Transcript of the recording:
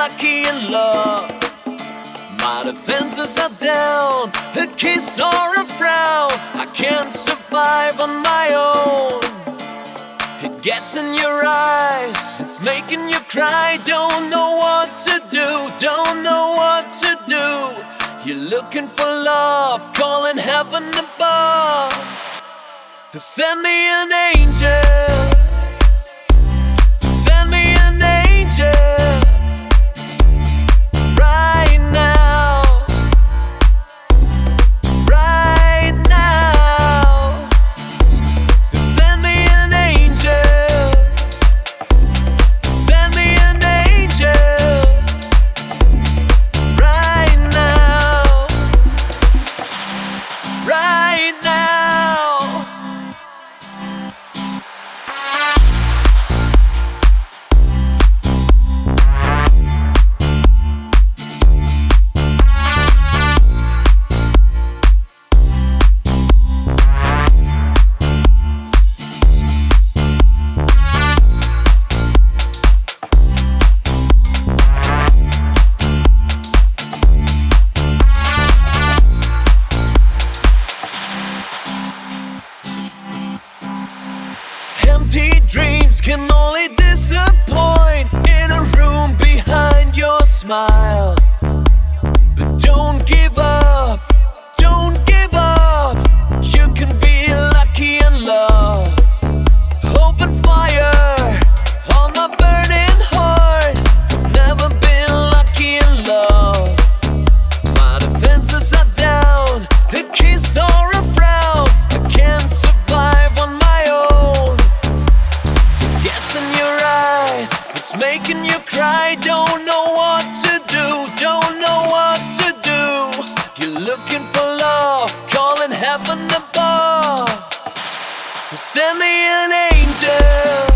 lucky in love. My defenses are down, a kiss or a frown. I can't survive on my own. It gets in your eyes, it's making you cry. Don't know what to do, don't know what to do. You're looking for love, calling heaven above. Send me an angel, send me an angel, right now, right now. Send me an angel, send me an angel, right now, right now. Empty dreams can only disappoint in a room behind your smile. But don't give up, don't give up. You can be lucky in love. Open fire on my burning heart. I've never been lucky in love. My defenses are down, a kiss or a frown. I can't survive on my own. In your eyes, it's making you cry. Don't know what to do, don't know what to do. You're looking for love, calling heaven above. Send me an angel.